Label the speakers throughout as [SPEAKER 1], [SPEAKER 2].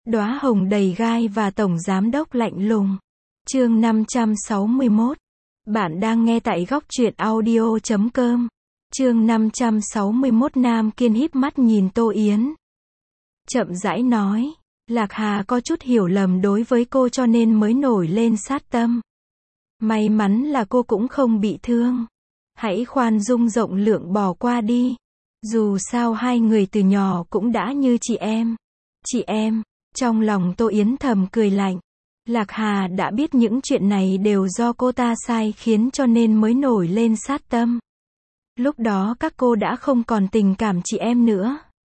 [SPEAKER 1] Đóa hồng đầy gai và tổng giám đốc lạnh lùng. Chương 561. Bạn đang nghe tại góc truyện audio.com. Chương 561. Nam Kiên híp mắt nhìn Tô Yến. Chậm rãi nói, Lạc Hà có chút hiểu lầm đối với cô cho nên mới nổi lên sát tâm. May mắn là cô cũng không bị thương. Hãy khoan dung rộng lượng bỏ qua đi. Dù sao hai người từ nhỏ cũng đã như chị em. Chị em. Trong lòng Tô Yến thầm cười lạnh. Lạc Hà đã biết những chuyện này đều do cô ta sai khiến cho nên mới nổi lên sát tâm. Lúc đó các cô đã không còn tình cảm chị em nữa.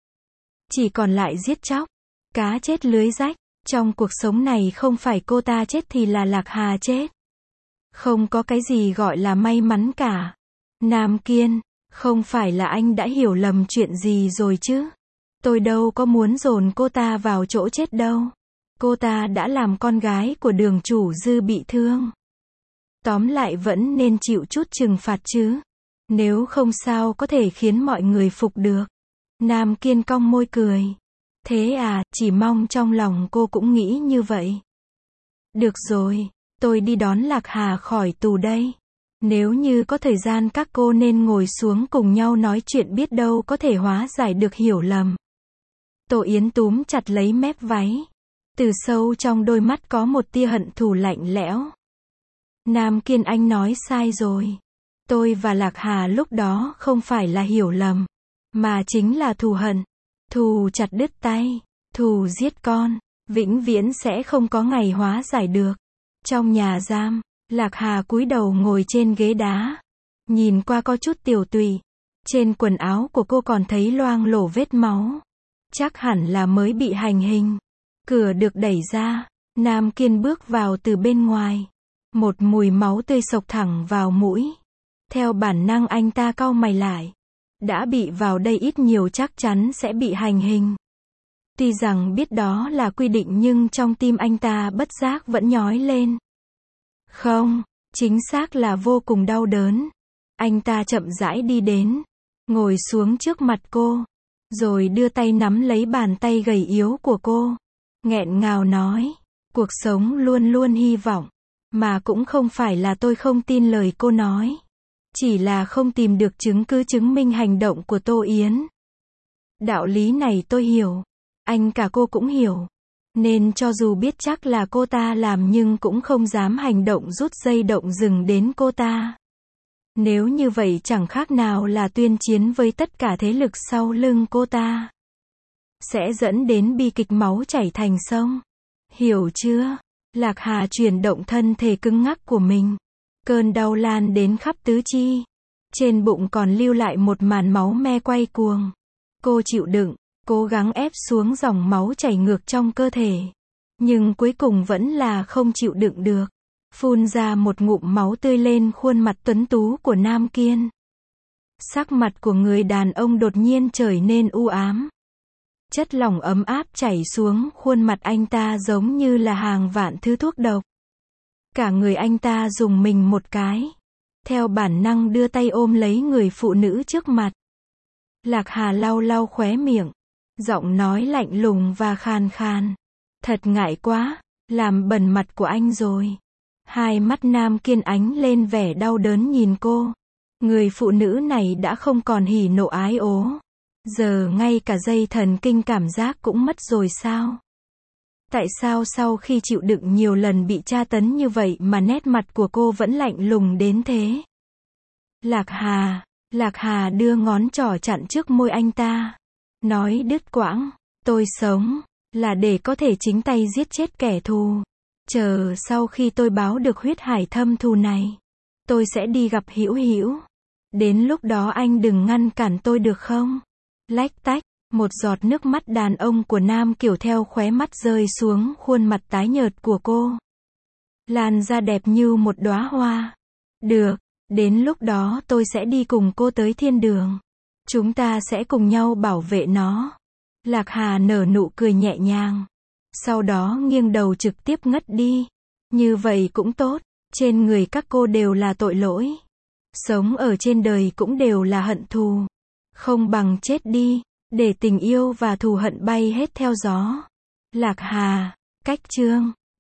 [SPEAKER 1] Chỉ còn lại giết chóc. Cá chết lưới rách. Trong cuộc sống này không phải cô ta chết thì là Lạc Hà chết. Không có cái gì gọi là may mắn cả. Nam Kiên, không phải là anh đã hiểu lầm chuyện gì rồi chứ? Tôi đâu có muốn dồn cô ta vào chỗ chết đâu. Cô ta đã làm con gái của đường chủ Dư bị thương. Tóm lại vẫn nên chịu chút trừng phạt chứ. Nếu không sao có thể khiến mọi người phục được. Nam Kiên cong môi cười. Thế à, chỉ mong trong lòng cô cũng nghĩ như vậy. Được rồi, tôi đi đón Lạc Hà khỏi tù đây. Nếu như có thời gian các cô nên ngồi xuống cùng nhau nói chuyện, biết đâu có thể hóa giải được hiểu lầm. Tô Yến túm chặt lấy mép váy. Từ sâu trong đôi mắt có một tia hận thù lạnh lẽo. Nam Kiên, anh nói sai rồi. Tôi và Lạc Hà lúc đó không phải là hiểu lầm, mà chính là thù hận. Thù chặt đứt tay, thù giết con, vĩnh viễn sẽ không có ngày hóa giải được. Trong nhà giam, Lạc Hà cúi đầu ngồi trên ghế đá. Nhìn qua có chút tiểu tụy. Trên quần áo của cô còn thấy loang lổ vết máu. Chắc hẳn là mới bị hành hình. Cửa được đẩy ra. Nam Kiên bước vào từ bên ngoài. Một mùi máu tươi xộc thẳng vào mũi. Theo bản năng anh ta cau mày lại. Đã bị vào đây ít nhiều chắc chắn sẽ bị hành hình. Tuy rằng biết đó là quy định nhưng trong tim anh ta bất giác vẫn nhói lên. Không, chính xác là vô cùng đau đớn. Anh ta chậm rãi đi đến, ngồi xuống trước mặt cô, rồi đưa tay nắm lấy bàn tay gầy yếu của cô. Nghẹn ngào nói, cuộc sống luôn luôn hy vọng, mà cũng không phải là tôi không tin lời cô nói. Chỉ là không tìm được chứng cứ chứng minh hành động của Tô Yến. Đạo lý này tôi hiểu, anh cả cô cũng hiểu. Nên cho dù biết chắc là cô ta làm nhưng cũng không dám hành động rút dây động rừng đến cô ta. Nếu như vậy chẳng khác nào là tuyên chiến với tất cả thế lực sau lưng cô ta. Sẽ dẫn đến bi kịch máu chảy thành sông. Hiểu chưa? Lạc Hà chuyển động thân thể cứng ngắc của mình. Cơn đau lan đến khắp tứ chi. Trên bụng còn lưu lại một màn máu me quay cuồng. Cô chịu đựng, cố gắng ép xuống dòng máu chảy ngược trong cơ thể. Nhưng cuối cùng vẫn là không chịu đựng được. Phun ra một ngụm máu tươi lên khuôn mặt tuấn tú của Nam Kiên. Sắc mặt của người đàn ông đột nhiên trở nên u ám. Chất lỏng ấm áp chảy xuống khuôn mặt anh ta giống như là hàng vạn thứ thuốc độc. Cả người anh ta rùng mình một cái. Theo bản năng đưa tay ôm lấy người phụ nữ trước mặt. Lạc Hà lau lau khóe miệng. Giọng nói lạnh lùng và khàn khàn. Thật ngại quá, làm bẩn mặt của anh rồi. Hai mắt Nam Kiên ánh lên vẻ đau đớn nhìn cô. Người phụ nữ này đã không còn hỉ nộ ái ố. Giờ ngay cả dây thần kinh cảm giác cũng mất rồi sao? Tại sao sau khi chịu đựng nhiều lần bị tra tấn như vậy mà nét mặt của cô vẫn lạnh lùng đến thế? Lạc Hà đưa ngón trỏ chặn trước môi anh ta. Nói đứt quãng, tôi sống, là để có thể chính tay giết chết kẻ thù. Chờ sau khi tôi báo được huyết hải thâm thù này, tôi sẽ đi gặp Hữu Hữu. Đến lúc đó anh đừng ngăn cản tôi được không? Lách tách, một giọt nước mắt đàn ông của Nam Kiều theo khóe mắt rơi xuống khuôn mặt tái nhợt của cô. Làn da đẹp như một đóa hoa. Được, đến lúc đó tôi sẽ đi cùng cô tới thiên đường. Chúng ta sẽ cùng nhau bảo vệ nó. Lạc Hà nở nụ cười nhẹ nhàng. Sau đó nghiêng đầu trực tiếp ngất đi. Như vậy cũng tốt, trên người các cô đều là tội lỗi. Sống ở trên đời cũng đều là hận thù. Không bằng chết đi, để tình yêu và thù hận bay hết theo gió. Lạc Hà. Cách chương